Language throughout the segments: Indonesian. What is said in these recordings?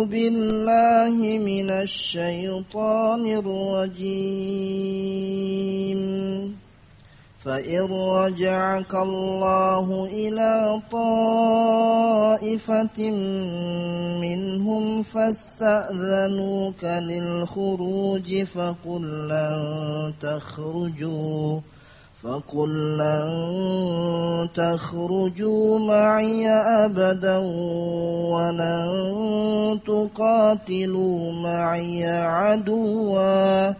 بالله من الشيطان الرجيم فإن رجعك الله إلى طائفة منهم فاستأذنوك للخروج فقل لن تخرجوا معي أبدا ولن تقاتلوا معي عدوا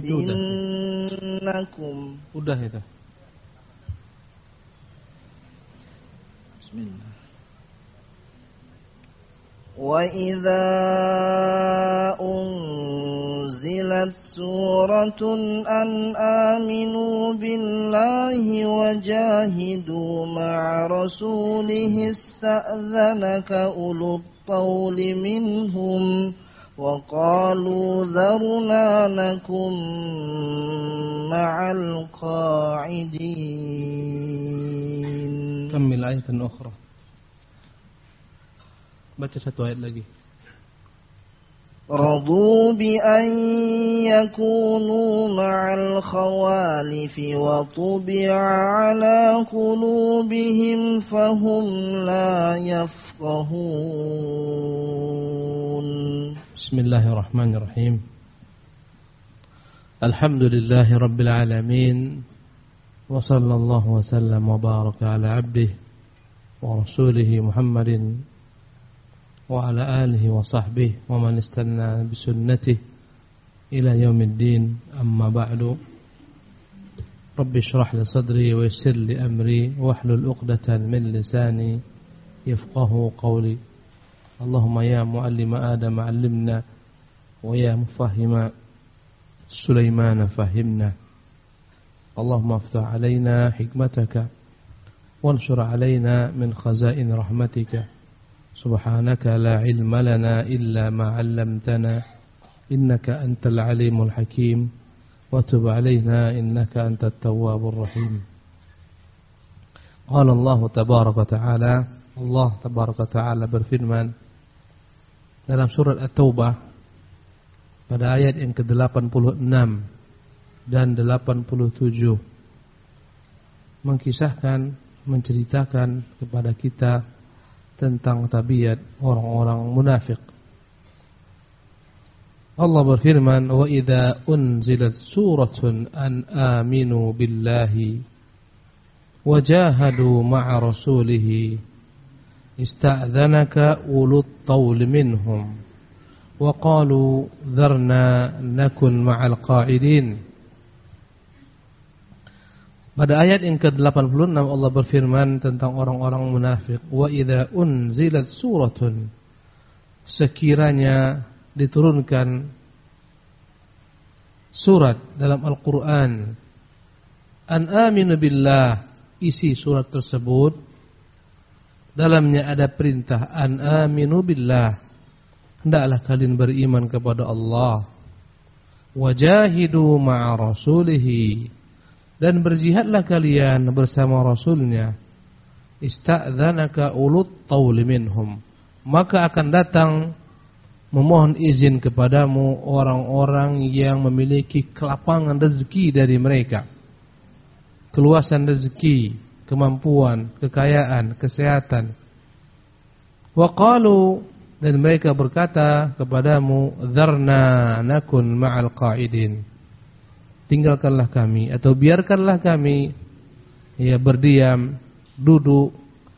إنكم udah itu. Bismillah. وَإِذَا أُنْزِلَتْ سُورَةٌ أَنْ آمِنُوا بِاللَّهِ وَجَاهِدُوا مَعَ رَسُولِهِ اسْتَأْذَنَكَ أُولُو الطَّوْلِ مِنْهُمْ وَقَالُوا ذَرْنَا نَكُنْ مَعَ الْقَاعِدِينَ. كمل آية أخرى. Baca satu ayat lagi. رضوا بأن يكونوا مع الخوالف وطبع على قلوبهم فهم لا يفقهون. بسم الله الرحمن الرحيم. الحمد لله رب العالمين وصلى الله وسلم وبارك على عبده ورسوله محمد وعلى آله وصحبه ومن استنى بسنته إلى يوم الدين. أما بعد رب اشرح لي صدري ويسر لي أمري واحلل عقدة من لساني يفقه قولي. اللهم يا معلم آدم علمنا ويا مفهم سليمان فهمنا. اللهم افتح علينا حكمتك وانشر علينا من خزائن رحمتك. سبحانك لا علم لنا إلا ما علمتنا إنك أنت العليم الحكيم وتب علينا إنك أنت التواب الرحيم. قال الله تبارك وتعالى. Allah tabaraka ta'ala berfirman dalam surat At-Taubah pada ayat yang ke-86 dan 87, menceritakan kepada kita tentang tabiat orang-orang munafik. Allah berfirman, "Wa idza unzilat suratun an aminu billahi wajahadu ma'a rasulih ista'dhanaka ulut tawli minhum wa qalu dharna nakun ma'al qa'idin." Pada ayat yang ke-86 Allah berfirman tentang orang-orang munafik, wa idza unzilat suratun, sekiranya diturunkan surat dalam Al-Qur'an, an aminu billah, isi surat tersebut dalamnya ada perintah an aminu billah, hendaklah kalian beriman kepada Allah, wajahidu ma'a rasulihi, dan berjihadlah kalian bersama Rasulnya, ista'dzanaka ulut tawli minhum, maka akan datang memohon izin kepadamu orang-orang yang memiliki kelapangan rezeki dari mereka, keluasan rezeki, kemampuan, kekayaan, kesehatan. Wa qalu, dan mereka berkata kepadamu, dzarna nakun ma'al qa'idin, tinggalkanlah kami atau biarkanlah kami berdiam, duduk,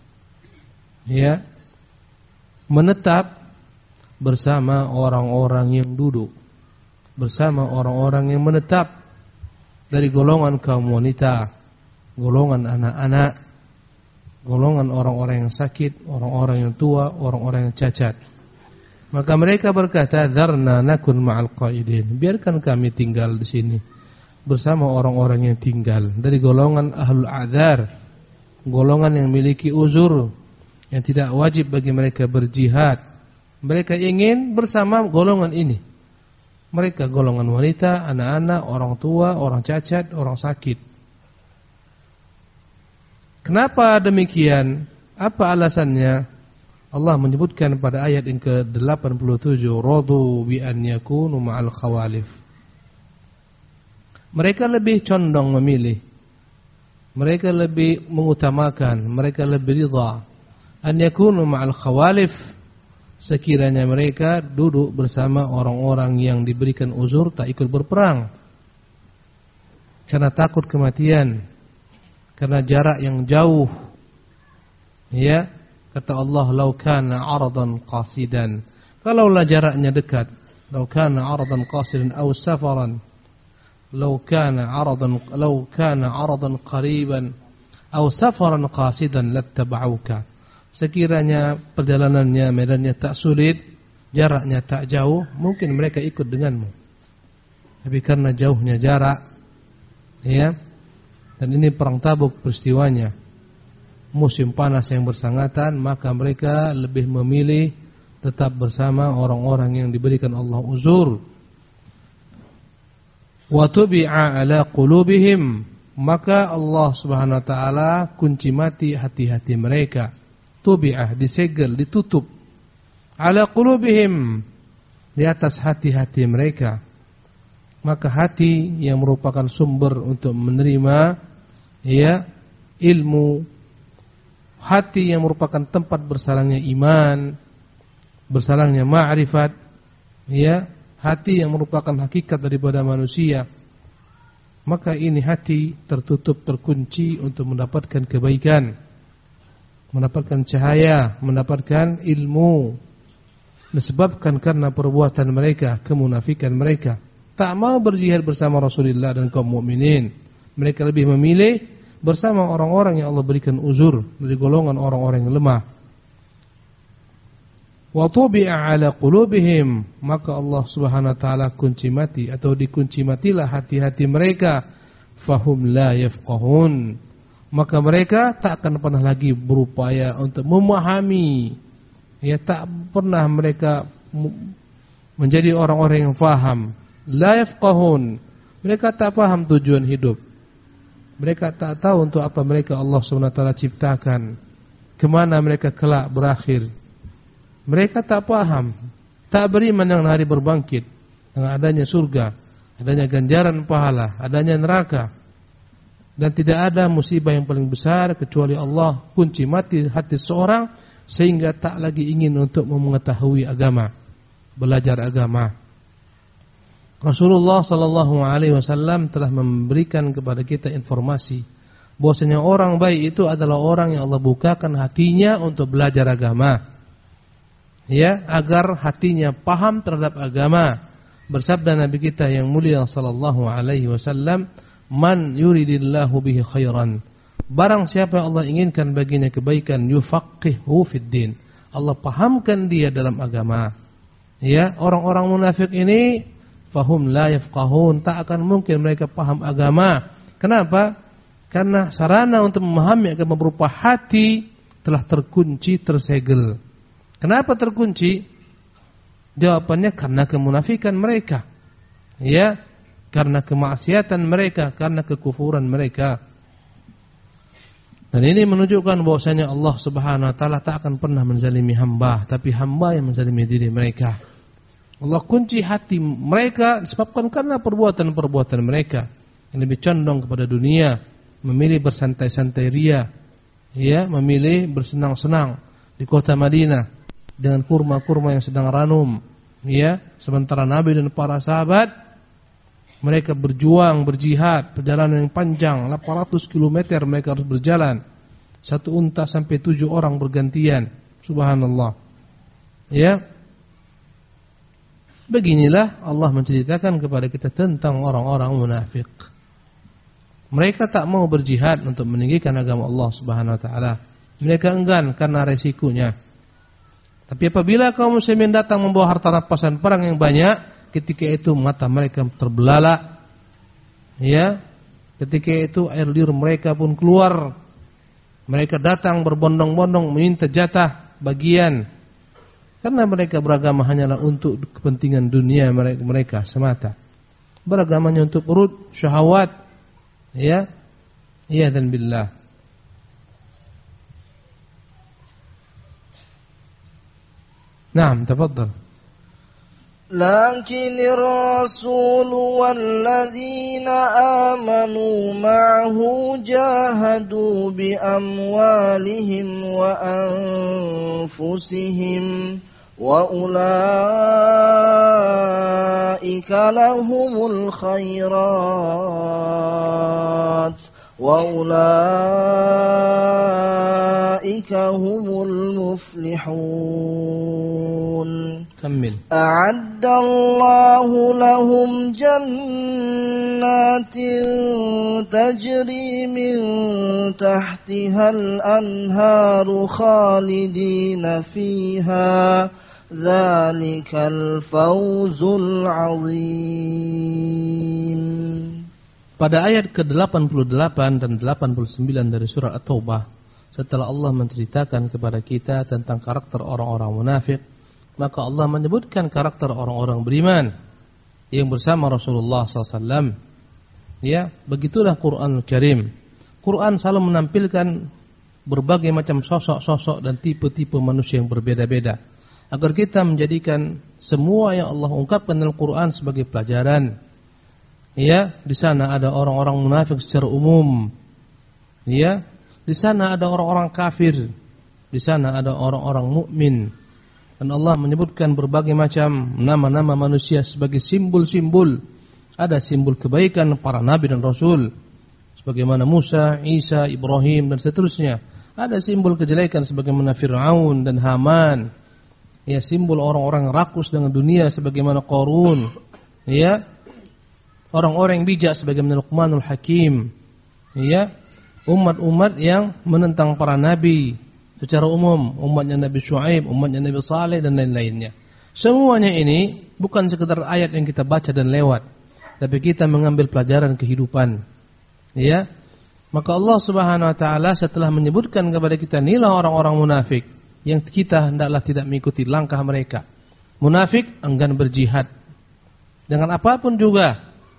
menetap bersama orang-orang yang duduk, bersama orang-orang yang menetap dari golongan kaum wanita, golongan anak-anak, golongan orang-orang yang sakit, orang-orang yang tua, orang-orang yang cacat. Maka mereka berkata, dzarna nakun ma'al qa'idin, biarkan kami tinggal di sini bersama orang-orang yang tinggal dari golongan ahlul a'dzar, golongan yang memiliki uzur, yang tidak wajib bagi mereka berjihad. Mereka ingin bersama golongan ini. Mereka golongan wanita, anak-anak, orang tua, orang cacat, orang sakit. Kenapa demikian? Apa alasannya? Allah menyebutkan pada ayat yang ke-87, radu bi an yakunu ma'al khawalif. Mereka lebih condong memilih, mereka lebih mengutamakan, mereka lebih ridha an yakunu ma'al khawalif, sekiranya mereka duduk bersama orang-orang yang diberikan uzur tak ikut berperang karena takut kematian, karena jarak yang jauh. Ya, kata Allah, "Lau kana 'aradan qasidan." Kalaulah jaraknya dekat, "Lau kana 'aradan qasidan aw safaran." "Lau kana 'aradan qariban aw safaran qasidan lattaba'uka." Sekiranya perjalanannya, medannya tak sulit, jaraknya tak jauh, mungkin mereka ikut denganmu. Tapi karena jauhnya jarak, ya. Dan ini perang Tabuk peristiwanya, musim panas yang bersangatan, maka mereka lebih memilih tetap bersama orang-orang yang diberikan Allah uzur. Wa tubi'a ala qulubihim, maka Allah Subhanahu wa taala kunci mati hati-hati mereka. Tubi'ah, disegel, ditutup. Ala qulubihim, di atas hati-hati mereka. Maka hati yang merupakan sumber untuk menerima, ya, ilmu, hati yang merupakan tempat bersarangnya iman, bersarangnya ma'rifat, ya, hati yang merupakan hakikat daripada manusia. Maka ini hati tertutup, terkunci untuk mendapatkan kebaikan, mendapatkan cahaya, mendapatkan ilmu. Disebabkan karena perbuatan mereka, kemunafikan mereka, tak mau berjihad bersama Rasulullah dan kaum mukminin. Mereka lebih memilih bersama orang-orang yang Allah berikan uzur, dari golongan orang-orang yang lemah. Wa tubi'a ala qulubihim, maka Allah Subhanahu wa taala kunci mati atau dikunci matilah hati-hati mereka, fahum la yafqahun, maka mereka tak akan pernah lagi berupaya untuk memahami, ya, tak pernah mereka menjadi orang-orang yang faham. La yafqahun, mereka tak paham tujuan hidup. Mereka tak tahu untuk apa mereka Allah SWT ciptakan, kemana mereka kelak berakhir. Mereka tak paham, tak beriman dengan hari berbangkit, dengan adanya surga, adanya ganjaran pahala, adanya neraka. Dan tidak ada musibah yang paling besar kecuali Allah kunci mati hati seorang sehingga tak lagi ingin untuk mengetahui agama, belajar agama. Rasulullah SAW telah memberikan kepada kita informasi bahwasanya orang baik itu adalah orang yang Allah bukakan hatinya untuk belajar agama, ya, agar hatinya paham terhadap agama. Bersabda Nabi kita yang mulia SAW, "Man yuridillahu bihi khairan." Barang siapa yang Allah inginkan baginya kebaikan, yufaqihu fid din. Allah pahamkan dia dalam agama. Ya, orang-orang munafik ini fahum la yafqahun, tak akan mungkin mereka paham agama. Kenapa? Karena sarana untuk memahami agama berupa hati telah terkunci, tersegel. Kenapa terkunci? Jawabannya karena kemunafikan mereka, ya, karena kemaksiatan mereka, karena kekufuran mereka. Dan ini menunjukkan bahwasanya Allah Subhanahu wa taala tak akan pernah menzalimi hamba, tapi hamba yang menzalimi diri mereka. Allah kunci hati mereka disebabkan karena perbuatan-perbuatan mereka yang lebih condong kepada dunia, memilih bersantai-santai ria, ya, memilih bersenang-senang di kota Madinah dengan kurma-kurma yang sedang ranum, ya, sementara Nabi dan para sahabat mereka berjuang, berjihad, perjalanan yang panjang, 800 km mereka harus berjalan. Satu unta sampai 7 orang bergantian. Subhanallah. Ya. Beginilah Allah menceritakan kepada kita tentang orang-orang munafik. Mereka tak mau berjihad untuk meninggikan agama Allah Subhanahu wa taala. Mereka enggan karena resikonya. Tapi apabila kaum muslimin datang membawa harta rampasan perang yang banyak, ketika itu mata mereka terbelalak, ya, ketika itu air liur mereka pun keluar. Mereka datang berbondong-bondong meminta jatah bagian, karena mereka beragama hanyalah untuk kepentingan dunia mereka semata. Beragamanya untuk perut, syahwat, ya, iya dan billah. Naam, tafadhal. لكن الرسول والذين آمنوا معه جاهدوا بأموالهم وأنفسهم وأولئك لهم الخيرات وأولئك هم المفلحون. كمل. أعد الله لهم جنات تجري من تحتها الأنهار خالدين فيها ذلك الفوز العظيم. Pada ayat ke-88 dan 89 dari surah At-Taubah, setelah Allah menceritakan kepada kita tentang karakter orang-orang munafik, maka Allah menyebutkan karakter orang-orang beriman yang bersama Rasulullah SAW. Ya, begitulah Quranul Karim. Quran selalu menampilkan berbagai macam sosok-sosok dan tipe-tipe manusia yang berbeda-beda, agar kita menjadikan semua yang Allah ungkapkan dalam Quran sebagai pelajaran. Ya, di sana ada orang-orang munafik secara umum. Ya, di sana ada orang-orang kafir. Di sana ada orang-orang mukmin. Dan Allah menyebutkan berbagai macam nama-nama manusia sebagai simbol-simbol. Ada simbol kebaikan para nabi dan rasul, sebagaimana Musa, Isa, Ibrahim dan seterusnya. Ada simbol kejelekan sebagaimana Fir'aun dan Haman. Ya, simbol orang-orang rakus dengan dunia sebagaimana Qarun. Ya, orang-orang yang bijak sebagaimana Luqmanul Hakim. Ya, umat-umat yang menentang para nabi secara umum, umatnya Nabi Syuaib, umatnya Nabi Saleh dan lain-lainnya. Semuanya ini bukan sekedar ayat yang kita baca dan lewat, tapi kita mengambil pelajaran kehidupan. Ya, maka Allah Subhanahu wa taala setelah menyebutkan kepada kita inilah orang-orang munafik yang kita hendaklah tidak mengikuti langkah mereka. Munafik enggan berjihad dengan apapun juga,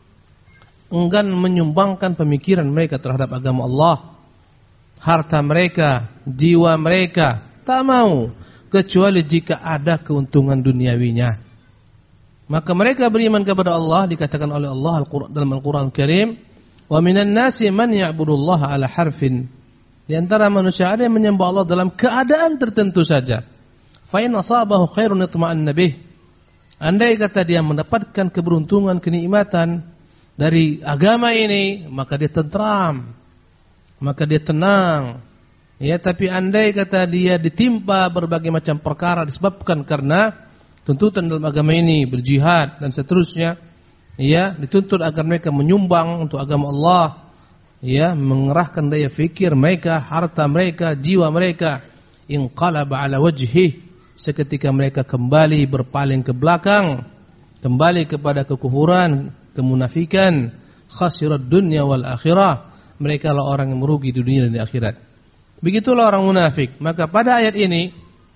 enggan menyumbangkan pemikiran mereka terhadap agama Allah, harta mereka, jiwa mereka, tak mau kecuali jika ada keuntungan duniawinya. Maka mereka beriman kepada Allah, dikatakan oleh Allah dalam Al-Quran Karim, wa minan nasi man ya'budullaha ala harfin. Di antara manusia ada yang menyembah Allah dalam keadaan tertentu saja. Fa in asabahu khairun itma'anna bih. Andai kata dia mendapatkan keberuntungan, kenikmatan dari agama ini, maka dia tentram, maka dia tenang. Ya, tapi andai kata dia ditimpa berbagai macam perkara disebabkan karena tuntutan dalam agama ini, berjihad dan seterusnya, ya, dituntut agar mereka menyumbang untuk agama Allah, ya, mengerahkan daya fikir mereka, harta mereka, jiwa mereka, inqalaba ala wajhi, seketika mereka kembali berpaling ke belakang, kembali kepada kekufuran, kemunafikan, khasirat dunya wal akhirah. Mereka lah orang yang merugi di dunia dan di akhirat. Begitulah orang munafik. Maka pada ayat ini,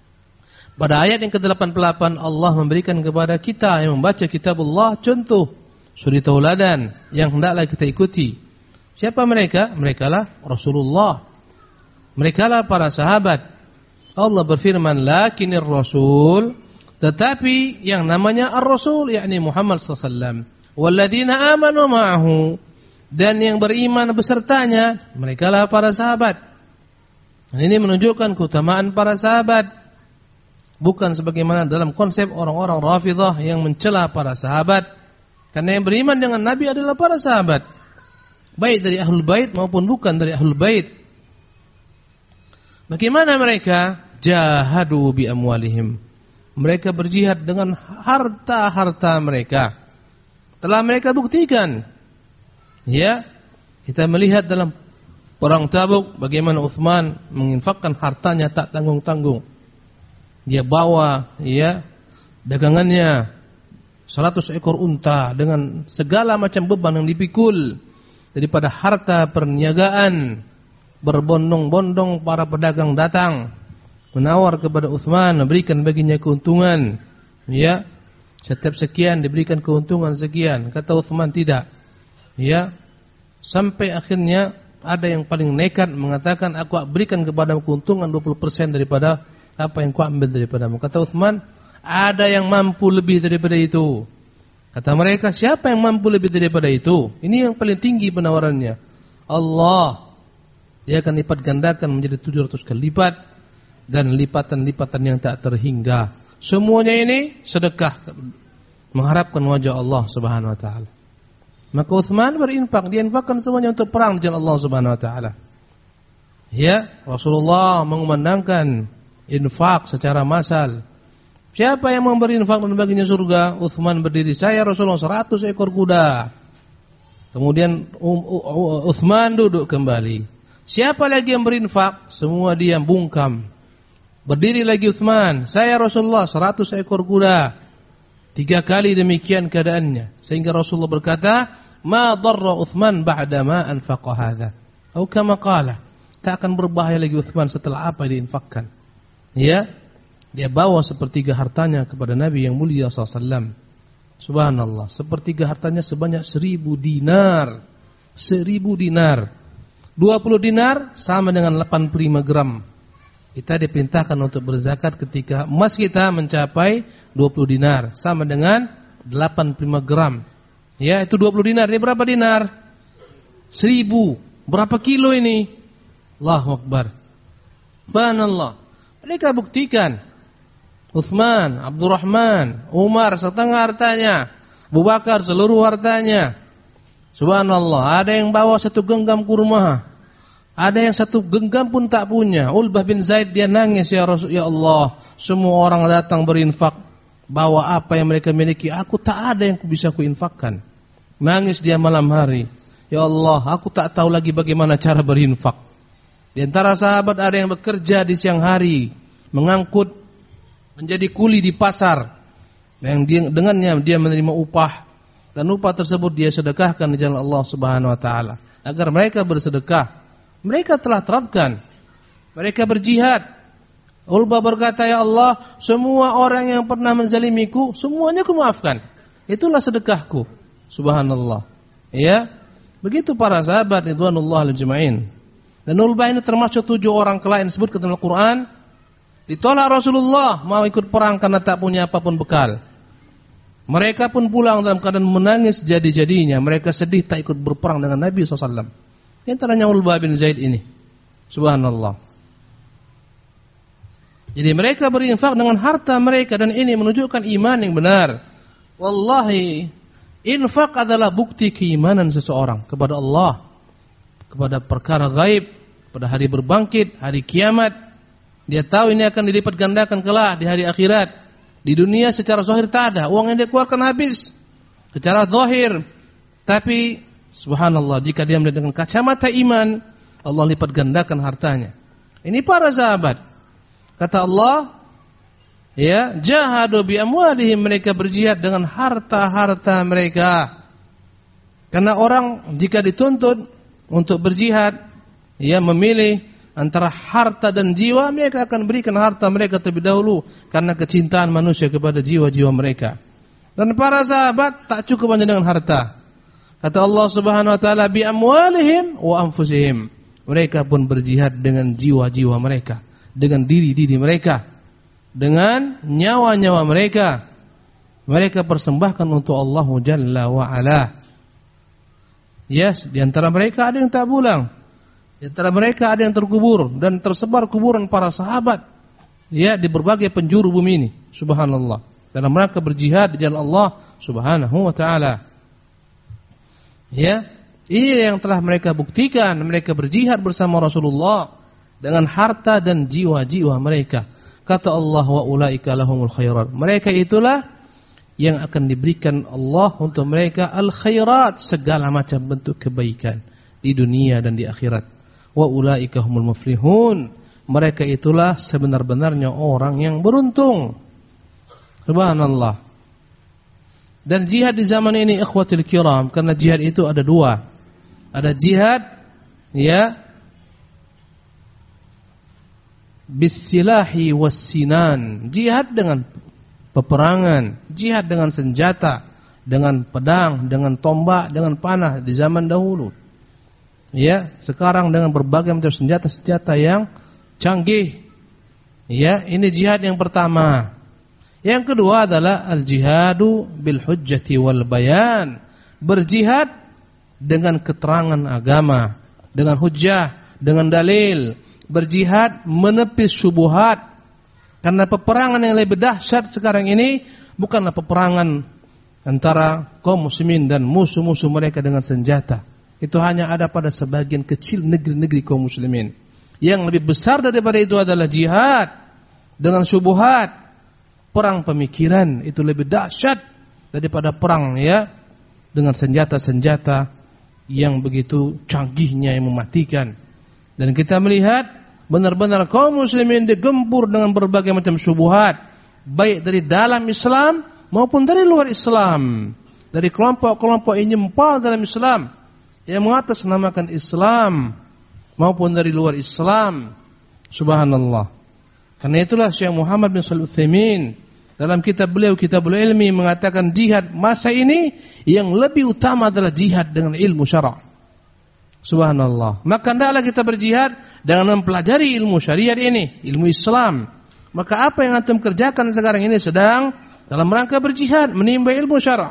pada ayat yang ke-88, Allah memberikan kepada kita yang membaca kitabullah contoh, suri tauladan yang hendaklah kita ikuti. Siapa mereka? Mereka lah Rasulullah. Mereka lah para sahabat. Allah berfirman, lakinir rasul, tetapi yang namanya ar-rasul, yakni Muhammad SAW, walladzina amanu ma'ahu, dan yang beriman besertanya, mereka lah para sahabat. Dan ini menunjukkan keutamaan para sahabat, bukan sebagaimana dalam konsep orang-orang Rafidhah yang mencela para sahabat. Karena yang beriman dengan Nabi adalah para sahabat, baik dari ahlul bait maupun bukan dari ahlul bait. Bagaimana mereka? Jahadu bi amwalihim. Mereka berjihad dengan harta-harta mereka. Telah mereka buktikan. Ya, kita melihat dalam perang Tabuk bagaimana Utsman menginfakkan hartanya tak tanggung-tanggung. Dia bawa, ya, dagangannya 100 ekor unta dengan segala macam beban yang dipikul daripada harta perniagaan. Berbondong-bondong para pedagang datang menawar kepada Utsman, memberikan baginya keuntungan. Ya, setiap sekian diberikan keuntungan sekian. Kata Utsman tidak. Ya, sampai akhirnya ada yang paling nekat mengatakan, aku berikan kepada keuntungan 20% daripada apa yang ku ambil daripadamu. Kata Utsman, ada yang mampu lebih daripada itu. Kata mereka, siapa yang mampu lebih daripada itu? Ini yang paling tinggi penawarannya. Allah. Dia akan lipat gandakan menjadi 700 kali lipat. Dan lipatan-lipatan yang tak terhingga. Semuanya ini sedekah. Mengharapkan wajah Allah subhanahu wa ta'ala. Maka Uthman berinfak. Dia infakkan semuanya untuk perang di jalan Allah subhanahu wa ta'ala. Ya, Rasulullah mengumandangkan infak secara massal. Siapa yang memberi infak dan baginya surga? Uthman berdiri, saya Rasulullah 100 ekor kuda. Kemudian Uthman duduk kembali. Siapa lagi yang berinfak? Semua diam bungkam. Berdiri lagi Uthman, saya Rasulullah 100 ekor kuda. 3 kali demikian keadaannya. Sehingga Rasulullah berkata, ma dharra Uthman ba'da ma anfaqa hadha. Atau kama qala. Tak akan berbahaya lagi Uthman setelah apa yang diinfakkan. Ya, dia bawa sepertiga hartanya kepada Nabi yang mulia SAW. Subhanallah, sepertiga hartanya sebanyak 1000 dinar. 1000 dinar. 20 dinar sama dengan 85 gram. Kita diperintahkan untuk berzakat ketika emas kita mencapai 20 dinar. Sama dengan 85 gram. Ya, itu 20 dinar. Ini berapa dinar? 1000. Berapa kilo ini? Allahu Akbar. Subhanallah. Mereka buktikan. Uthman, Abdurrahman, Umar setengah hartanya, Abu Bakar seluruh hartanya. Subhanallah. Ada yang bawa 1 genggam kurma. Ada yang 1 genggam pun tak punya. Ulbah bin Zaid dia nangis, ya Rasul, ya Allah. Semua orang datang berinfak. Bawa apa yang mereka miliki. Aku tak ada yang bisa kuinfakkan. Nangis dia malam hari. Ya Allah, aku tak tahu lagi bagaimana cara berinfak. Di antara sahabat ada yang bekerja di siang hari, mengangkut menjadi kuli di pasar. Yang dengannya dia menerima upah, dan upah tersebut dia sedekahkan di jalan Allah Subhanahu wa taala. Agar mereka bersedekah, mereka telah terapkan. Mereka berjihad. Ulbah berkata, ya Allah, semua orang yang pernah menzalimiku, semuanya aku maafkan. Itulah sedekahku. Subhanallah. Ya, begitu para sahabat ridwanullah al-juma'in. Dan Ulbah ini termasuk 7 orang kelak disebut dalam Al-Quran. Ditolak Rasulullah mau ikut perang karena tak punya apapun bekal. Mereka pun pulang dalam keadaan menangis jadi-jadinya. Mereka sedih tak ikut berperang dengan Nabi SAW. Di antaranya Ulbah bin Zaid ini. Subhanallah. Jadi mereka berinfak dengan harta mereka. Dan ini menunjukkan iman yang benar. Wallahi, infak adalah bukti keimanan seseorang kepada Allah, kepada perkara gaib, pada hari berbangkit, hari kiamat. Dia tahu ini akan dilipat gandakan kelak di hari akhirat. Di dunia secara zahir tak ada, uang yang dia keluarkan habis secara zahir. Tapi subhanallah, jika dia melihat dengan kacamata iman, Allah lipat gandakan hartanya. Ini para sahabat. Kata Allah, ya, jahadu bi amwalihim, mereka berjihad dengan harta-harta mereka. Karena orang jika dituntut untuk berjihad, ia memilih antara harta dan jiwa, mereka akan berikan harta mereka terlebih dahulu karena kecintaan manusia kepada jiwa-jiwa mereka. Dan para sahabat tak cukup hanya dengan harta. Kata Allah Subhanahu wa taala, bi amwalihim wa anfusihim. Mereka pun berjihad dengan jiwa-jiwa mereka, dengan diri-diri mereka, dengan nyawa-nyawa mereka. Mereka persembahkan untuk Allah Jalla wa Ala. Yes, di antara mereka ada yang tak pulang. Di antara mereka ada yang terkubur dan tersebar kuburan para sahabat. Ya, di berbagai penjuru bumi ini. Subhanallah. Dalam rangka berjihad di jalan Allah Subhanahu wa taala. Ya, ini yang telah mereka buktikan. Mereka berjihad bersama Rasulullah dengan harta dan jiwa-jiwa mereka. Kata Allah, wa ulaika lahumul khairat. Mereka itulah yang akan diberikan Allah untuk mereka al-khairat, segala macam bentuk kebaikan di dunia dan di akhirat. Wa ulaika humul muflihun. Mereka itulah sebenar-benarnya orang yang beruntung. Subhanallah. Dan jihad di zaman ini ikhwatul kiram, karena jihad itu ada 2. Ada jihad ya bisilahi wassinan, jihad dengan peperangan, jihad dengan senjata, dengan pedang, dengan tombak, dengan panah di zaman dahulu. Ya, sekarang dengan berbagai macam senjata-senjata yang canggih. Ya, ini jihad yang pertama. Yang kedua adalah al-jihadu bil hujjati wal bayan. Berjihad dengan keterangan agama, dengan hujjah, dengan dalil. Berjihad menepis syubhat. Karena peperangan yang lebih dahsyat sekarang ini bukanlah peperangan antara kaum muslimin dan musuh-musuh mereka dengan senjata. Itu hanya ada pada sebagian kecil negeri-negeri kaum muslimin. Yang lebih besar daripada itu adalah jihad dengan syubhat. Perang pemikiran itu lebih dahsyat daripada perang dengan senjata-senjata yang begitu canggihnya yang mematikan. Dan kita melihat benar-benar kaum muslimin digempur dengan berbagai macam syubhat, baik dari dalam Islam maupun dari luar Islam. Dari kelompok-kelompok yang nyempal dalam Islam, yang mengatasnamakan Islam, maupun dari luar Islam. Subhanallah. Karena itulah Syekh Muhammad bin Shalih Al-Utsaimin dalam kitab beliau Kitabul Ilmi mengatakan jihad masa ini yang lebih utama adalah jihad dengan ilmu syara'. Subhanallah. Maka hendaklah kita berjihad dengan mempelajari ilmu syariat ini, ilmu Islam. Maka apa yang antum kerjakan sekarang ini sedang dalam rangka berjihad menimba ilmu syara'.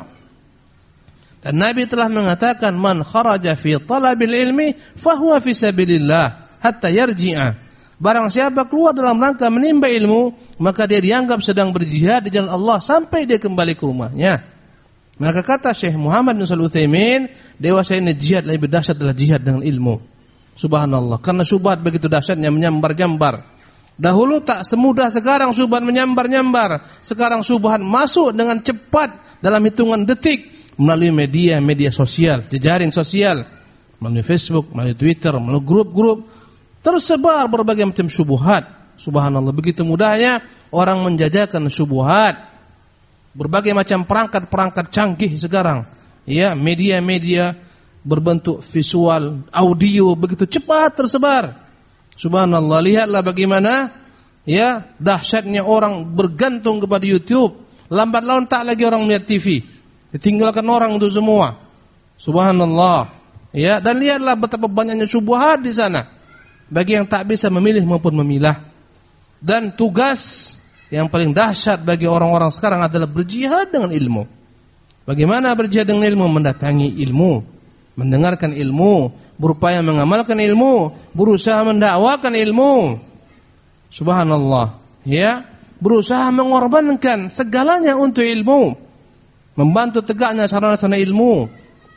Dan Nabi telah mengatakan man kharaja fi talabil ilmi fahuwa fi sabilillah hatta yarji'a. Barang siapa keluar dalam rangka menimba ilmu, maka dia dianggap sedang berjihad di jalan Allah sampai dia kembali ke rumahnya. Maka kata Syekh Muhammad bin Shalih Al-Utsaimin, dewasa ini jihad lebih dahsyat adalah jihad dengan ilmu. Subhanallah. Karena syubhat begitu dahsyatnya menyambar-nyambar. Dahulu tak semudah sekarang syubhat menyambar-nyambar. Sekarang syubhat masuk dengan cepat dalam hitungan detik melalui media sosial, jejaring sosial, melalui Facebook, melalui Twitter, melalui grup-grup. Tersebar berbagai macam syubhat. Subhanallah, begitu mudahnya orang menjajakan syubhat. Berbagai macam perangkat-perangkat canggih sekarang. Media-media berbentuk visual, audio begitu cepat tersebar. Subhanallah, lihatlah bagaimana dahsyatnya orang bergantung kepada YouTube. Lambat laun tak lagi orang melihat TV. Ditinggalkan orang itu semua. Subhanallah. Dan lihatlah betapa banyaknya syubhat di sana. Bagi yang tak bisa memilih maupun memilah. Dan tugas yang paling dahsyat bagi orang-orang sekarang adalah berjihad dengan ilmu. Bagaimana berjihad dengan ilmu? Mendatangi ilmu, mendengarkan ilmu, berupaya mengamalkan ilmu, berusaha mendakwakan ilmu. Subhanallah. Berusaha mengorbankan segalanya untuk ilmu, membantu tegaknya sarana-sarana ilmu.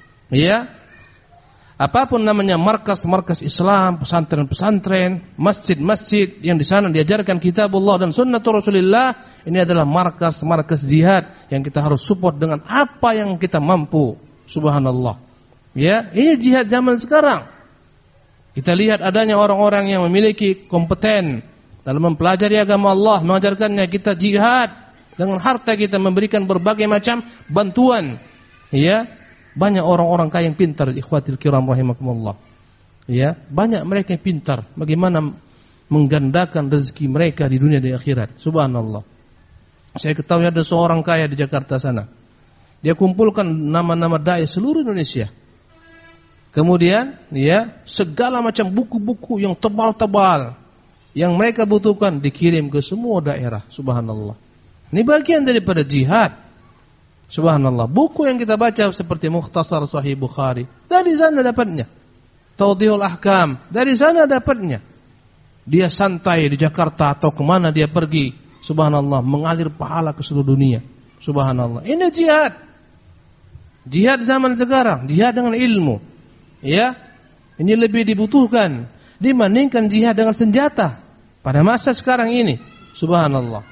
Apapun namanya markas-markas Islam, pesantren-pesantren, masjid-masjid yang di sana diajarkan kitabullah dan sunnatul Rasulullah, ini adalah markas-markas jihad yang kita harus support dengan apa yang kita mampu. Subhanallah. Ini jihad zaman sekarang. Kita lihat adanya orang-orang yang memiliki kompeten dalam mempelajari agama Allah, mengajarkannya, kita jihad dengan harta kita, memberikan berbagai macam bantuan. Banyak orang-orang kaya yang pintar, ikhwatil kiram rahimakumullah. Banyak mereka yang pintar bagaimana menggandakan rezeki mereka di dunia dan akhirat. Subhanallah. Saya ketahui ada seorang kaya di Jakarta sana. Dia kumpulkan nama-nama dai seluruh Indonesia. Kemudian, segala macam buku-buku yang tebal-tebal yang mereka butuhkan dikirim ke semua daerah. Subhanallah. Ini bagian daripada jihad. Subhanallah. Buku yang kita baca seperti Mukhtasar Sahih Bukhari, dari sana dapatnya. Tawdihul Ahkam, dari sana dapatnya. Dia santai di Jakarta atau kemana dia pergi, subhanallah, mengalir pahala ke seluruh dunia. Subhanallah. Ini jihad. Jihad zaman sekarang, jihad dengan ilmu. Ini lebih dibutuhkan dibandingkan jihad dengan senjata pada masa sekarang ini. Subhanallah.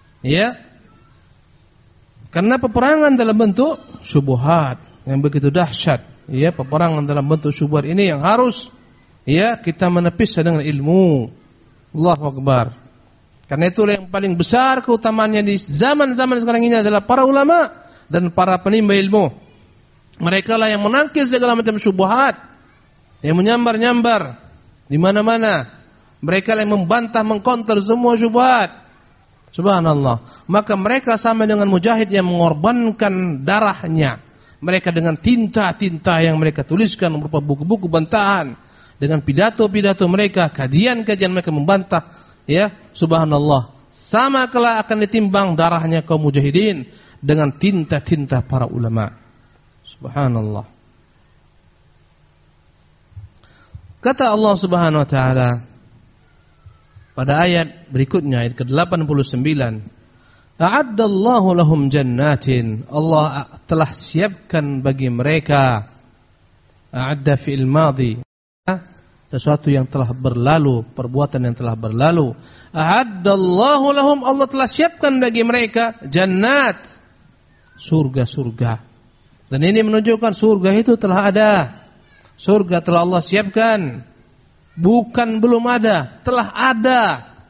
Karena peperangan dalam bentuk syubhat yang begitu dahsyat. Peperangan dalam bentuk syubhat ini yang harus kita menepisnya dengan ilmu. Allahu Akbar. Karena itulah yang paling besar keutamaannya di zaman-zaman sekarang ini adalah para ulama dan para penimba ilmu. Mereka lah yang menangkis segala macam syubhat yang menyambar-nyambar di mana-mana. Mereka lah yang membantah, mengkonter semua syubhat. Subhanallah. Maka mereka sama dengan mujahid yang mengorbankan darahnya. Mereka dengan tinta-tinta yang mereka tuliskan berupa buku-buku bantahan, dengan pidato-pidato mereka, kajian-kajian mereka membantah. Subhanallah. sama kelak akan ditimbang darahnya kaum mujahidin dengan tinta-tinta para ulama. Subhanallah. Kata Allah Subhanahu wa taala pada ayat berikutnya, ayat ke-89, A'addallahu lahum jannatin. Allah telah siapkan bagi mereka, a'adda fi'il madhi, sesuatu yang telah berlalu, perbuatan yang telah berlalu. A'addallahu lahum, Allah telah siapkan bagi mereka jannat, surga-surga. Dan ini menunjukkan surga itu telah ada. Surga telah Allah siapkan. Bukan belum ada, telah ada.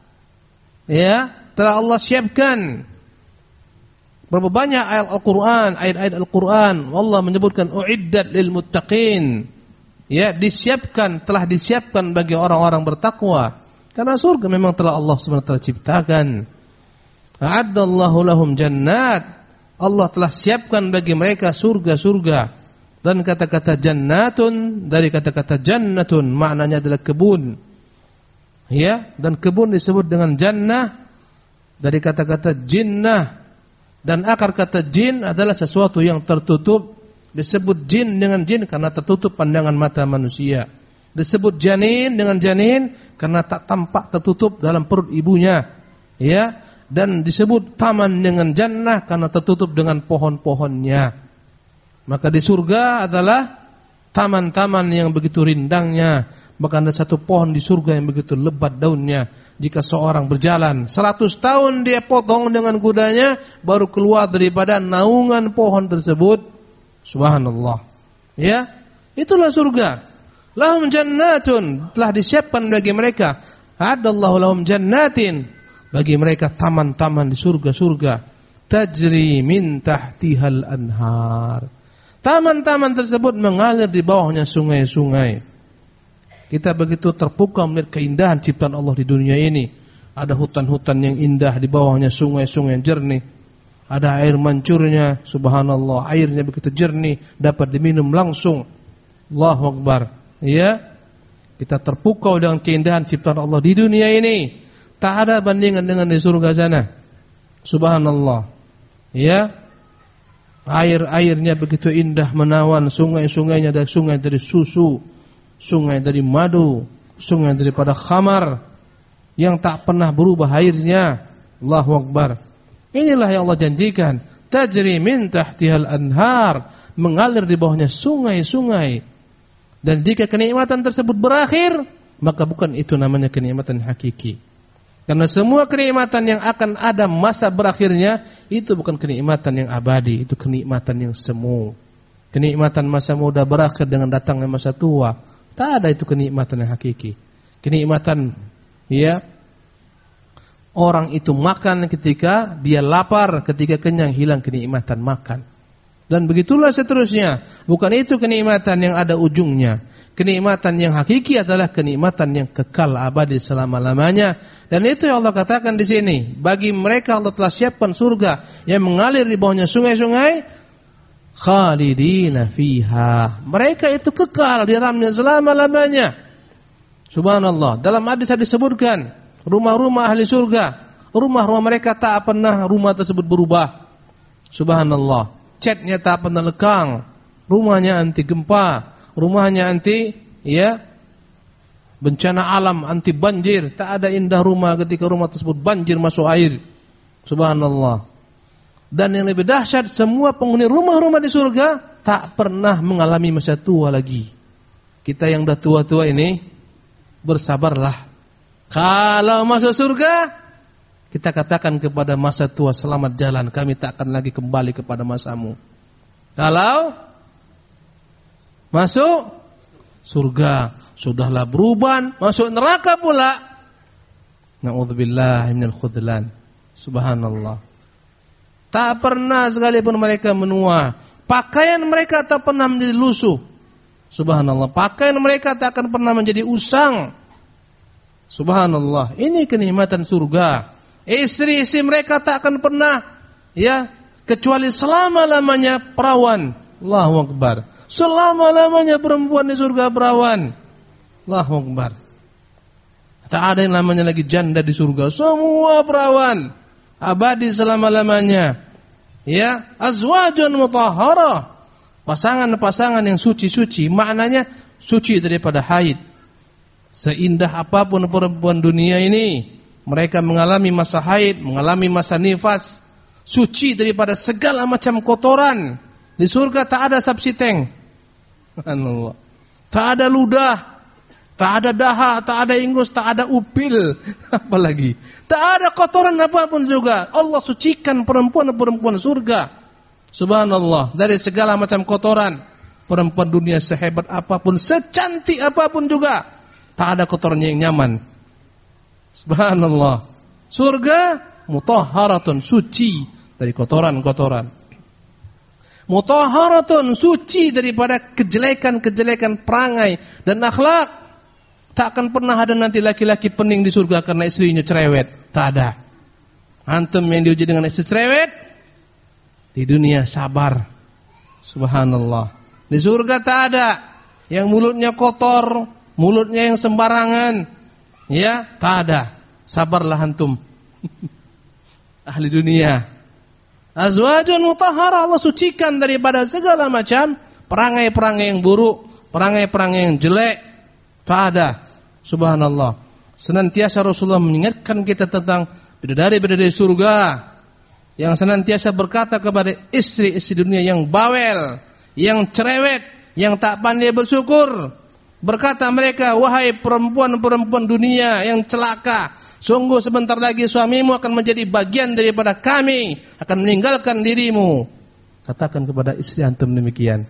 Ya, telah Allah siapkan. Berapa banyak ayat Al-Qur'an, ayat-ayat Al-Qur'an Allah menyebutkan uiddat lil muttaqin. Ya, disiapkan, telah disiapkan bagi orang-orang bertakwa. Karena surga memang telah Allah SWT ciptakan. A'addallahu lahum jannat. Allah telah siapkan bagi mereka surga-surga. Dan kata-kata jannatun dari kata-kata jannatun maknanya adalah kebun. Ya, dan kebun disebut dengan jannah dari kata-kata jinnah. Dan akar kata jin adalah sesuatu yang tertutup. Disebut jin dengan jin karena tertutup pandangan mata manusia. Disebut janin dengan janin karena tak tampak, tertutup dalam perut ibunya. Ya, dan disebut taman dengan jannah karena tertutup dengan pohon-pohonnya. Maka di surga adalah taman-taman yang begitu rindangnya. Bahkan ada satu pohon di surga yang begitu lebat daunnya. Jika seorang berjalan 100 tahun dia potong dengan kudanya, baru keluar daripada naungan pohon tersebut. Subhanallah. Ya, itulah surga. Lahum jannatun, telah disiapkan bagi mereka. Hadallahu lahum jannatin, bagi mereka taman-taman di surga-surga. Tajri min tahtihal anhar. Taman-taman tersebut mengalir di bawahnya sungai-sungai. Kita begitu terpukau melihat keindahan ciptaan Allah di dunia ini. Ada hutan-hutan yang indah, di bawahnya sungai-sungai yang jernih. Ada air mancurnya, subhanallah, airnya begitu jernih, dapat diminum langsung. Allahu Akbar. Ya, kita terpukau dengan keindahan ciptaan Allah di dunia ini. Tak ada bandingan dengan di surga sana. Subhanallah. Ya, air-airnya begitu indah menawan, sungai-sungainya dari sungai dari susu, sungai dari madu, sungai daripada khamar yang tak pernah berubah airnya. Allahu Akbar. Inilah yang Allah janjikan. Tajri min tahtihal anhar, mengalir di bawahnya sungai-sungai. Dan jika kenikmatan tersebut berakhir, maka bukan itu namanya kenikmatan hakiki. Karena semua kenikmatan yang akan ada masa berakhirnya, itu bukan kenikmatan yang abadi, itu kenikmatan yang semu. Kenikmatan masa muda berakhir dengan datangnya masa tua. Tak ada itu kenikmatan yang hakiki. Kenikmatan, ya, orang itu makan ketika dia lapar, ketika kenyang hilang kenikmatan makan. Dan begitulah seterusnya. Bukan itu kenikmatan yang ada ujungnya. Kenikmatan yang hakiki adalah kenikmatan yang kekal abadi selama-lamanya. Dan itu yang Allah katakan di sini. Bagi mereka Allah telah siapkan surga yang mengalir di bawahnya sungai-sungai. Khalidina fiha. Mereka itu kekal di dalamnya selama-lamanya. Subhanallah. Dalam hadis disebutkan rumah-rumah ahli surga. Rumah-rumah mereka tak pernah rumah tersebut berubah. Subhanallah. Catnya tak pernah lekang. Rumahnya anti gempa. Rumahnya anti, ya, bencana alam, anti banjir. Tak ada indah rumah ketika rumah tersebut banjir masuk air. Subhanallah. Dan yang lebih dahsyat, semua penghuni rumah-rumah di surga tak pernah mengalami masa tua lagi. Kita yang dah tua-tua ini, bersabarlah. Kalau masuk surga, kita katakan kepada masa tua, selamat jalan, kami tak akan lagi kembali kepada masamu. Kalau masuk surga, sudahlah beruban, masuk neraka pula. Na'udzubillah minal khudlan. Subhanallah. Tak pernah sekalipun mereka menua. Pakaian mereka tak pernah menjadi lusuh. Subhanallah. Pakaian mereka tak akan pernah menjadi usang. Subhanallah. Ini kenikmatan surga. Istri-istri mereka tak akan pernah, ya, kecuali selama-lamanya perawan. Allahu Akbar. Selama-lamanya perempuan di surga perawan. Allahu Akbar. Tak ada yang namanya lagi janda di surga. Semua perawan abadi selama-lamanya. Ya, azwajun mutahharah. Pasangan-pasangan yang suci-suci, maknanya suci daripada haid. Seindah apapun perempuan dunia ini, mereka mengalami masa haid, mengalami masa nifas, suci daripada segala macam kotoran. Di surga tak ada subsiteng. Subhanallah. Tak ada ludah, tak ada dahak, tak ada ingus, tak ada upil, apalagi. Tak ada kotoran apapun juga. Allah sucikan perempuan-perempuan surga. Subhanallah, dari segala macam kotoran. Perempuan dunia sehebat apapun, secantik apapun juga, tak ada kotorannya yang nyaman. Subhanallah. Surga mutahharatun, suci dari kotoran-kotoran. Mutahharatun, suci daripada kejelekan-kejelekan perangai dan akhlak. Tak akan pernah ada nanti laki-laki pening di surga karena istrinya cerewet. Tak ada. Antum yang diuji dengan istri cerewet, di dunia sabar. Subhanallah. Di surga tak ada yang mulutnya kotor, mulutnya yang sembarangan. Ya, tak ada. Sabarlah antum. Ahli dunia. Azwajun mutahharah, Allah sucikan daripada segala macam perangai-perangai yang buruk, perangai-perangai yang jelek. Tak ada. Subhanallah. Senantiasa Rasulullah mengingatkan kita tentang bidadari-bidadari surga yang senantiasa berkata kepada istri-istri dunia yang bawel, yang cerewet, yang tak pandai bersyukur. Berkata mereka, wahai perempuan-perempuan dunia yang celaka, sungguh sebentar lagi suamimu akan menjadi bagian daripada kami, akan meninggalkan dirimu. Katakan kepada istri antum demikian.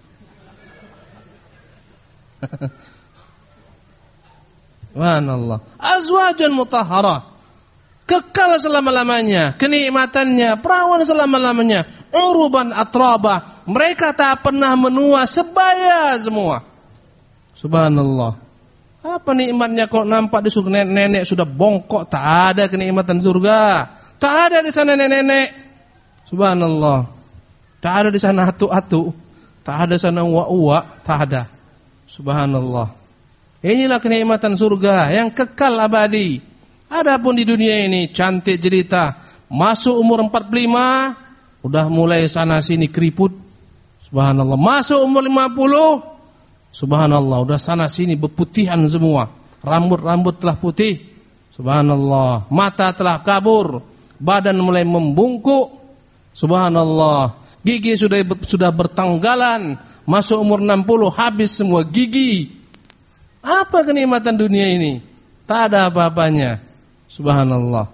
Subhanallah. Azwajun mutahharah, kekal selama-lamanya, kenikmatannya, perawan selama-lamanya, uruban atraba, mereka tak pernah menua, sebaya semua. Subhanallah. Apa nikmatnya kok nampak di surga? Nenek sudah bongkok, tak ada kenikmatan surga. Tak ada di sana nenek-nenek. Subhanallah. Tak ada di sana atu-atu, tak ada sana uwa-uwa, tak ada. Subhanallah. Inilah kenikmatan surga yang kekal abadi. Adapun di dunia ini cantik jelita, masuk umur 45 udah mulai sana sini keriput. Subhanallah. Masuk umur 50, subhanallah, udah sana sini berputihan semua. Rambut-rambut telah putih. Subhanallah. Mata telah kabur, badan mulai membungkuk. Subhanallah. Gigi sudah bertanggalan. Masuk umur 60 habis semua gigi. Apa kenikmatan dunia ini? Tak ada apa-apanya. Subhanallah.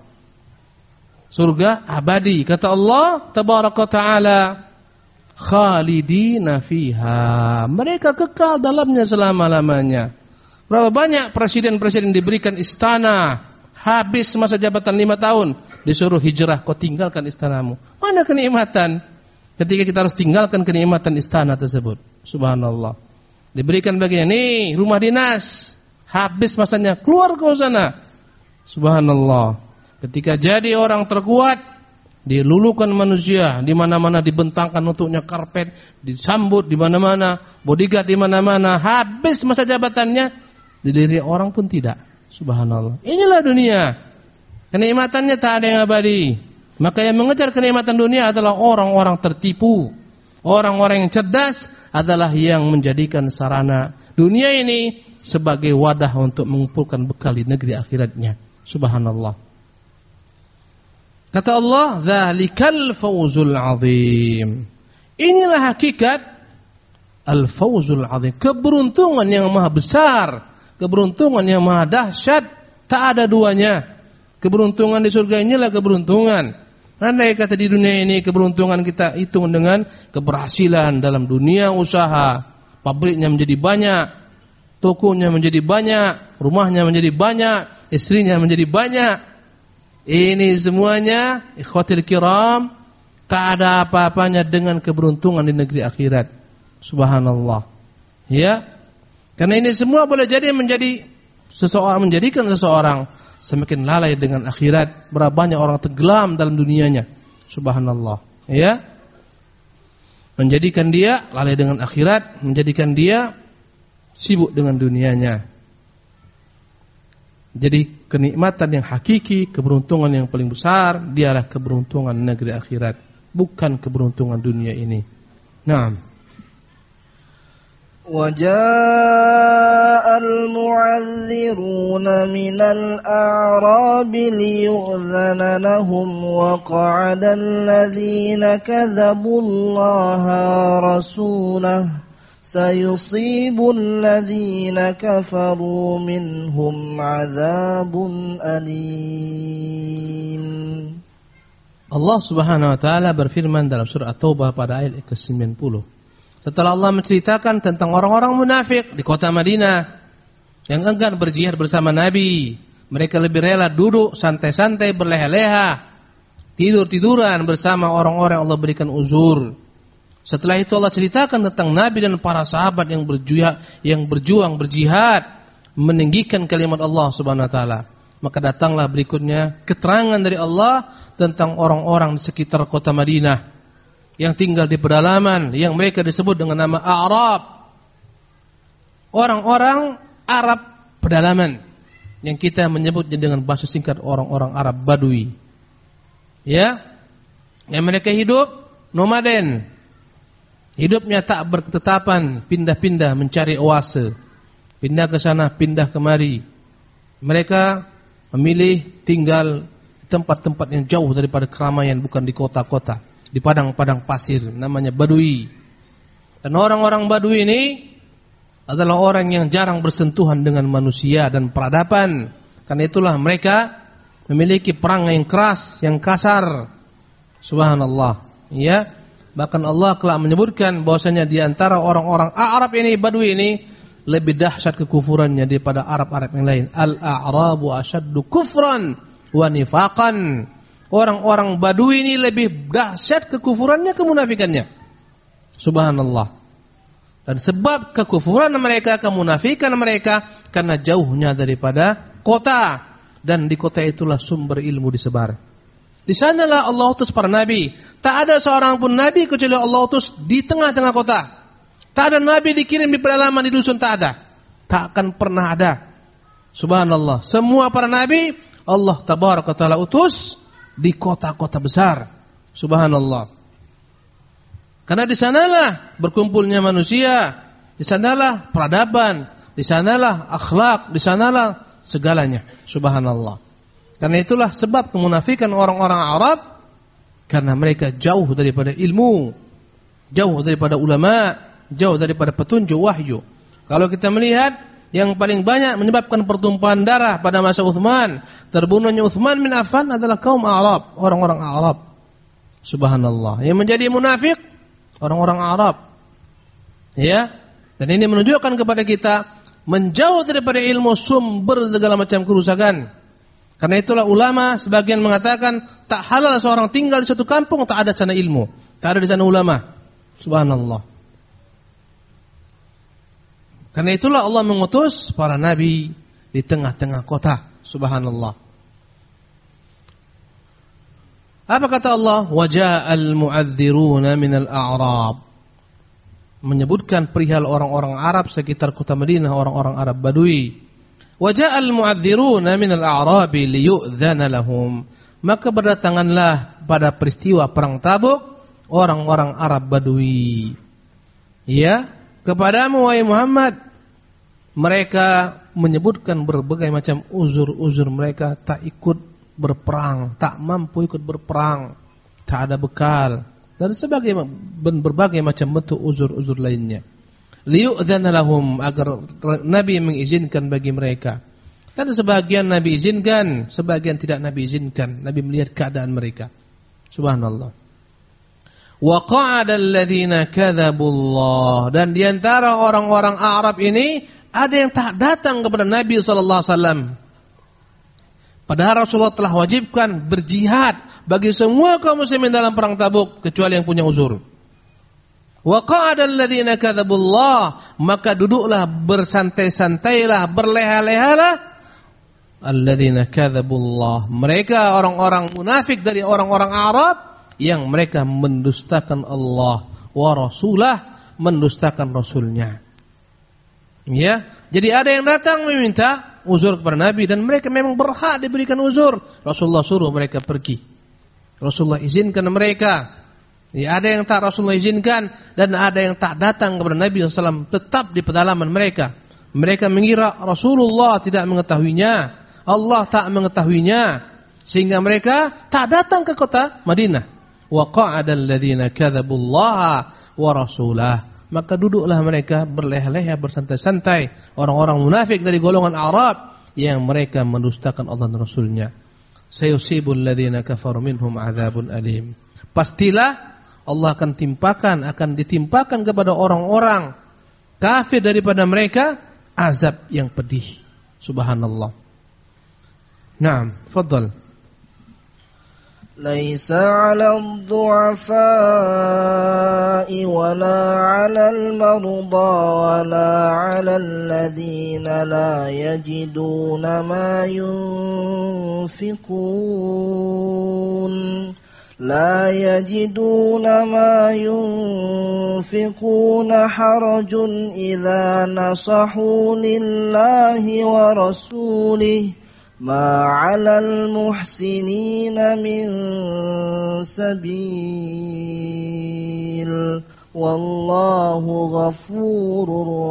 Surga abadi. Kata Allah tabaraka ta'ala, khalidina fiha, mereka kekal dalamnya selama-lamanya. Berapa banyak presiden-presiden diberikan istana, habis masa jabatan 5 tahun, disuruh hijrah, kau tinggalkan istanamu. Mana kenikmatan ketika kita harus tinggalkan kenikmatan istana tersebut? Subhanallah. Diberikan bagian, nih rumah dinas, habis masanya, keluar ke sana. Subhanallah. Ketika jadi orang terkuat, dilulukan manusia, di mana-mana dibentangkan untuknya karpet, disambut di mana-mana, bodyguard di mana-mana, habis masa jabatannya, dilirik orang pun tidak. Subhanallah. Inilah dunia. Kenikmatannya tak ada yang abadi. Maka yang mengejar kenikmatan dunia adalah orang-orang tertipu. Orang-orang yang cerdas adalah yang menjadikan sarana dunia ini sebagai wadah untuk mengumpulkan bekal di negeri akhiratnya. Subhanallah. Kata Allah, "Dzalikal fawzul 'adzim." Inilah hakikat al-fawzul 'adzim, keberuntungan yang maha besar, keberuntungan yang maha dahsyat, tak ada duanya. Keberuntungan di surga inilah keberuntungan. Andai kata di dunia ini keberuntungan kita hitung dengan keberhasilan dalam dunia usaha, pabriknya menjadi banyak, tokonya menjadi banyak, rumahnya menjadi banyak, istrinya menjadi banyak. Ini semuanya ikhwatil kiram, tak ada apa-apanya dengan keberuntungan di negeri akhirat. Subhanallah. Ya. Karena ini semua boleh jadi menjadikan seseorang semakin lalai dengan akhirat. Berapa banyak orang tenggelam dalam dunianya. Subhanallah. Ya. Menjadikan dia lalai dengan akhirat, menjadikan dia sibuk dengan dunianya. Jadi kenikmatan yang hakiki, keberuntungan yang paling besar dialah keberuntungan negeri akhirat, bukan keberuntungan dunia ini. Naam. وجاء المعذرون من الأعراب ليؤذن لهم وقعد الذين كذبوا الله ورسوله سيصيب الذين كفروا منهم عذاب أليم. Allah Subhanahu wa taala berfirman dalam surah At-Taubah pada ayat ke-90. Setelah Allah menceritakan tentang orang-orang munafik di kota Madinah yang enggan berjihad bersama Nabi, mereka lebih rela duduk santai-santai berleha-leha, tidur-tiduran bersama orang-orang yang Allah berikan uzur. Setelah itu Allah ceritakan tentang Nabi dan para sahabat yang berjuang berjihad meninggikan kalimat Allah Subhanahu wa taala. Maka datanglah berikutnya keterangan dari Allah tentang orang-orang di sekitar kota Madinah yang tinggal di pedalaman, yang mereka disebut dengan nama A'rab. Orang-orang Arab pedalaman, yang kita menyebutnya dengan bahasa singkat orang-orang Arab Badui. Ya, yang mereka hidup nomaden. Hidupnya tak berketetapan, pindah-pindah mencari oase. Pindah ke sana, pindah kemari. Mereka memilih tinggal di tempat-tempat yang jauh daripada keramaian, bukan di kota-kota. Di padang-padang pasir, namanya Badui. Dan orang-orang Badui ini adalah orang yang jarang bersentuhan dengan manusia dan peradaban. Karena itulah mereka memiliki perangai yang keras, yang kasar. Subhanallah. Ya, bahkan Allah telah menyebutkan bahwasanya di antara orang-orang Arab ini, Badui ini, lebih dahsyat kekufurannya daripada Arab-Arab yang lain. Al-a'rabu asyaddu kufran wa nifaqan. Orang-orang Badui ini lebih dahsyat kekufurannya, kemunafikannya. Subhanallah. Dan sebab kekufuran mereka, kemunafikan mereka, karena jauhnya daripada kota. Dan di kota itulah sumber ilmu disebar. Di sanalah Allah utus para nabi. Tak ada seorang pun nabi kecuali Allah utus di tengah-tengah kota. Tak ada nabi dikirim di pedalaman, di dusun, tak ada. Tak akan pernah ada. Subhanallah. Semua para nabi Allah tabaraka ta'ala utus di kota-kota besar. Subhanallah. Karena di sanalah berkumpulnya manusia, di sanalah peradaban, di sanalah akhlak, di sanalah segalanya. Subhanallah. Karena itulah sebab kemunafikan orang-orang Arab, karena mereka jauh daripada ilmu, jauh daripada ulama, jauh daripada petunjuk wahyu. Kalau kita melihat yang paling banyak menyebabkan pertumpahan darah pada masa Uthman, terbunuhnya Uthman bin Affan adalah kaum Arab, orang-orang Arab. Subhanallah. Yang menjadi munafik orang-orang Arab. Ya. Dan ini menunjukkan kepada kita menjauh daripada ilmu sumber segala macam kerusakan. Karena itulah ulama sebagian mengatakan tak halal seorang tinggal di suatu kampung tak ada sana ilmu, tak ada di sana ulama. Subhanallah. Karena itulah Allah mengutus para nabi di tengah-tengah kota. Subhanallah. Apa kata Allah? Waja'al mu'adziruna minal a'rab. Menyebutkan perihal orang-orang Arab sekitar kota Madinah, orang-orang Arab Badui. Waja'al mu'adziruna minal a'rabi liyu'dzana lahum. Maka berdatanganlah pada peristiwa perang Tabuk orang-orang Arab Badui. Ya, kepadamu wahai Muhammad, mereka menyebutkan berbagai macam uzur-uzur mereka tak ikut berperang, tak mampu ikut berperang, tak ada bekal dan berbagai macam bentuk uzur-uzur lainnya. Liyu'dzana lahum, agar Nabi mengizinkan bagi mereka. Dan sebagian Nabi izinkan, sebagian tidak Nabi izinkan. Nabi melihat keadaan mereka. Subhanallah. Wa qa'ada alladziina kadzabullah, dan di antara orang-orang Arab ini ada yang tak datang kepada Nabi sallallahu alaihi wasallam. Padahal Rasulullah telah wajibkan berjihad bagi semua kaum muslimin dalam perang Tabuk kecuali yang punya uzur. Wa qa'ada alladziina kadzabullah, maka duduklah bersantai-santailah, berleha-lehalah alladziina kadzabullah, mereka orang-orang munafik dari orang-orang Arab yang mereka mendustakan Allah wa rasulah, mendustakan rasulnya. Ya, jadi ada yang datang meminta uzur kepada Nabi dan mereka memang berhak diberikan uzur. Rasulullah suruh mereka pergi. Rasulullah izinkan mereka. Ya, ada yang tak Rasulullah izinkan dan ada yang tak datang kepada Nabi SAW, tetap di pedalaman mereka. Mereka mengira Rasulullah tidak mengetahuinya, Allah tak mengetahuinya, sehingga mereka tak datang ke kota Madinah. Wa qa'ada alladziina kadzabullaha wa rasulah. Maka duduklah mereka berleha-leha, bersantai-santai, orang-orang munafik dari golongan Arab yang mereka mendustakan Allah dan Rasulnya. Sayusibul ladzina kafaru minhum adzabun alim. Pastilah Allah akan ditimpakan kepada orang-orang kafir daripada mereka azab yang pedih. Subhanallah. Naam, fadhal. ليس على الضعفاء ولا على المرضى ولا على الذين لا يجدون ما ينفقون حرج إذا نصحوا لله ورسوله ما على المحسنين من سبيل والله غفور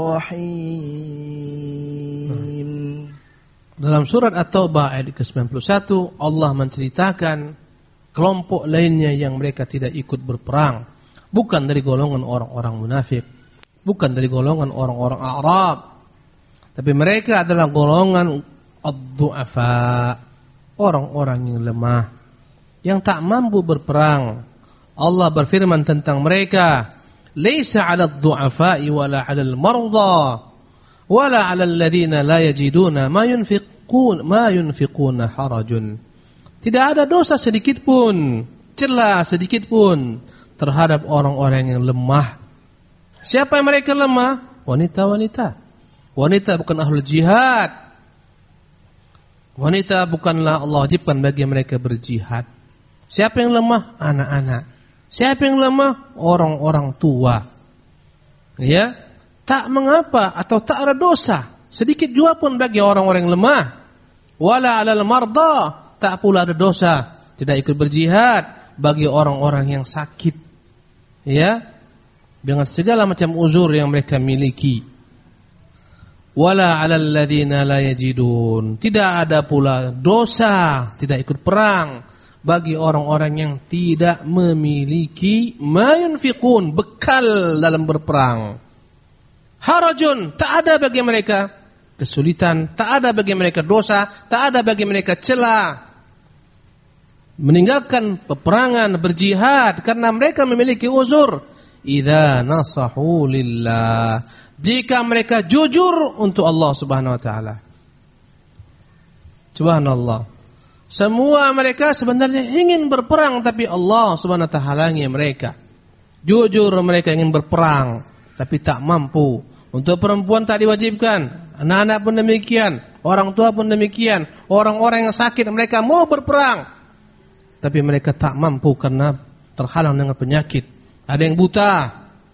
رحيم. Dalam surat At-Taubah ayat ke-91 Allah menceritakan kelompok lainnya yang mereka tidak ikut berperang, bukan dari golongan orang-orang munafik, bukan dari golongan orang-orang Arab, tapi mereka adalah golongan ad-du'afa, orang-orang yang lemah, yang tak mampu berperang. Allah berfirman tentang mereka, "Laisa 'alad du'afa'i wala 'alal marda wala 'alal ladzina la yajiduna ma yunfiquna harajun." Tidak ada dosa sedikit pun, celah sedikit pun terhadap orang-orang yang lemah. Siapa yang mereka lemah? Wanita-wanita. Wanita bukan ahlul jihad. Wanita bukanlah Allah wajibkan bagi mereka berjihad. Siapa yang lemah? Anak-anak. Siapa yang lemah? Orang-orang tua. Ya, tak mengapa atau tak ada dosa sedikit jua pun bagi orang-orang yang lemah. Wala 'alal marda, tak pula ada dosa tidak ikut berjihad bagi orang-orang yang sakit. Ya, dengan segala macam uzur yang mereka miliki. Wala 'alal ladzina la yajidun, tidak ada pula dosa tidak ikut perang bagi orang-orang yang tidak memiliki ma yunfiqun, bekal dalam berperang. Harajun, tak ada bagi mereka kesulitan, tak ada bagi mereka dosa, tak ada bagi mereka celah meninggalkan peperangan, berjihad karena mereka memiliki uzur. Idza nasahu lillah, jika mereka jujur untuk Allah Subhanahu wa taala. Subhanallah. Semua mereka sebenarnya ingin berperang tapi Allah Subhanahu wa taala halangi mereka. Jujur mereka ingin berperang tapi tak mampu. Untuk perempuan tak diwajibkan, anak-anak pun demikian, orang tua pun demikian, orang-orang yang sakit mereka mau berperang tapi mereka tak mampu karena terhalang dengan penyakit. Ada yang buta,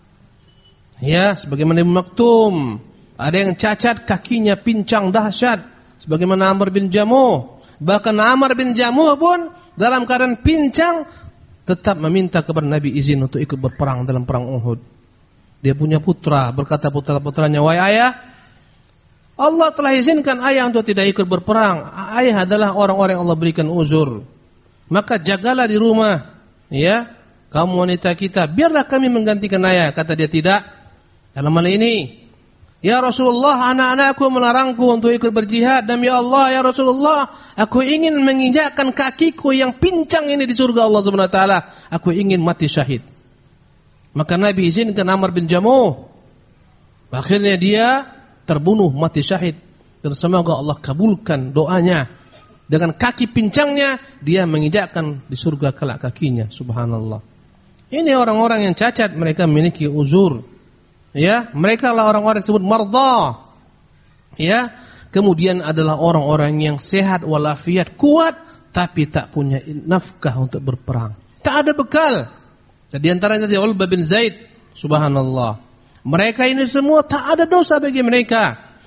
ya, sebagaimana Ibnu Maktum. Ada yang cacat, kakinya pincang dahsyat, sebagaimana Amr bin Jamuh. Bahkan Amr bin Jamuh pun dalam keadaan pincang tetap meminta kepada Nabi izin untuk ikut berperang dalam perang Uhud. Dia punya putra, berkata putra-putranya, "Wahai ayah, Allah telah izinkan ayah untuk tidak ikut berperang. Ayah adalah orang-orang yang Allah berikan uzur. Maka jagalah di rumah, ya. Kamu wanita kita, biarlah kami menggantikan ayah." Kata dia, "Tidak. Dalam hal ini, ya Rasulullah, anak-anakku melarangku untuk ikut berjihad. Dan ya Allah, ya Rasulullah, aku ingin menginjakkan kakiku yang pincang ini di surga Allah Subhanahu wa taala. Aku ingin mati syahid." Maka Nabi izinkan Amr bin Jamuh. Akhirnya dia terbunuh mati syahid. Dan semoga Allah kabulkan doanya. Dengan kaki pincangnya dia menginjakkan di surga kelak kakinya. Subhanallah. Ini orang-orang yang cacat, mereka memiliki uzur. Ya, mereka lah orang-orang disebut marda. Ya, kemudian adalah orang-orang yang sehat walafiat, kuat tapi tak punya nafkah untuk berperang. Tak ada bekal. Di antaranya Ulbah bin Zaid. Subhanallah. Mereka ini semua tak ada dosa bagi mereka.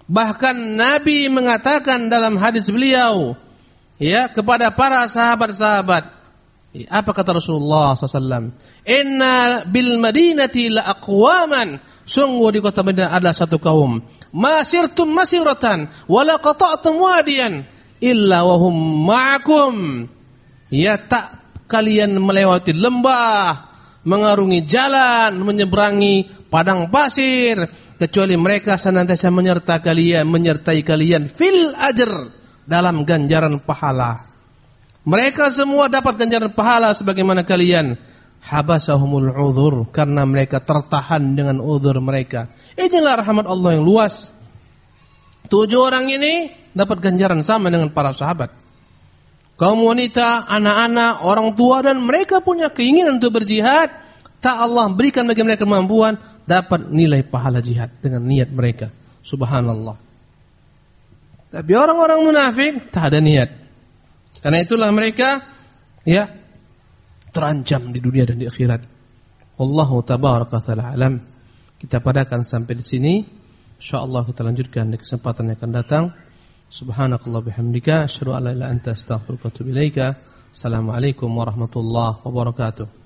Bahkan Nabi mengatakan dalam hadis beliau, ya, kepada para sahabat-sahabat, apa kata Rasulullah SAW? Inna bil madinati la aqwaman, sungguh di kota Madinah ada satu kaum, masirtum masiratan wala qata'tum wadiyan illa wahum ma'akum. Ya, tak kalian melewati lembah, mengarungi jalan, menyeberangi padang pasir, kecuali mereka senantiasa menyertai kalian fil ajr, dalam ganjaran pahala. Mereka semua dapat ganjaran pahala sebagaimana kalian. Habasahumul uzur, karena mereka tertahan dengan uzur mereka. Inilah rahmat Allah yang luas. 7 orang ini dapat ganjaran sama dengan para sahabat. Kaum wanita, anak-anak, orang tua, dan mereka punya keinginan untuk berjihad. Tak Allah berikan bagi mereka kemampuan, dapat nilai pahala jihad dengan niat mereka. Subhanallah. Tapi orang-orang munafik tak ada niat. Karena itulah mereka, ya, terancam di dunia dan di akhirat. Wallahu tabaraka wa ta'ala alam. Kita padakan sampai di sini. Insyaallah kita lanjutkan di kesempatan yang akan datang. Subhanakallah bihamdika asyhadu an la ilaha illa anta astaghfiruka wa atubu ilaika. Assalamualaikum warahmatullahi wabarakatuh.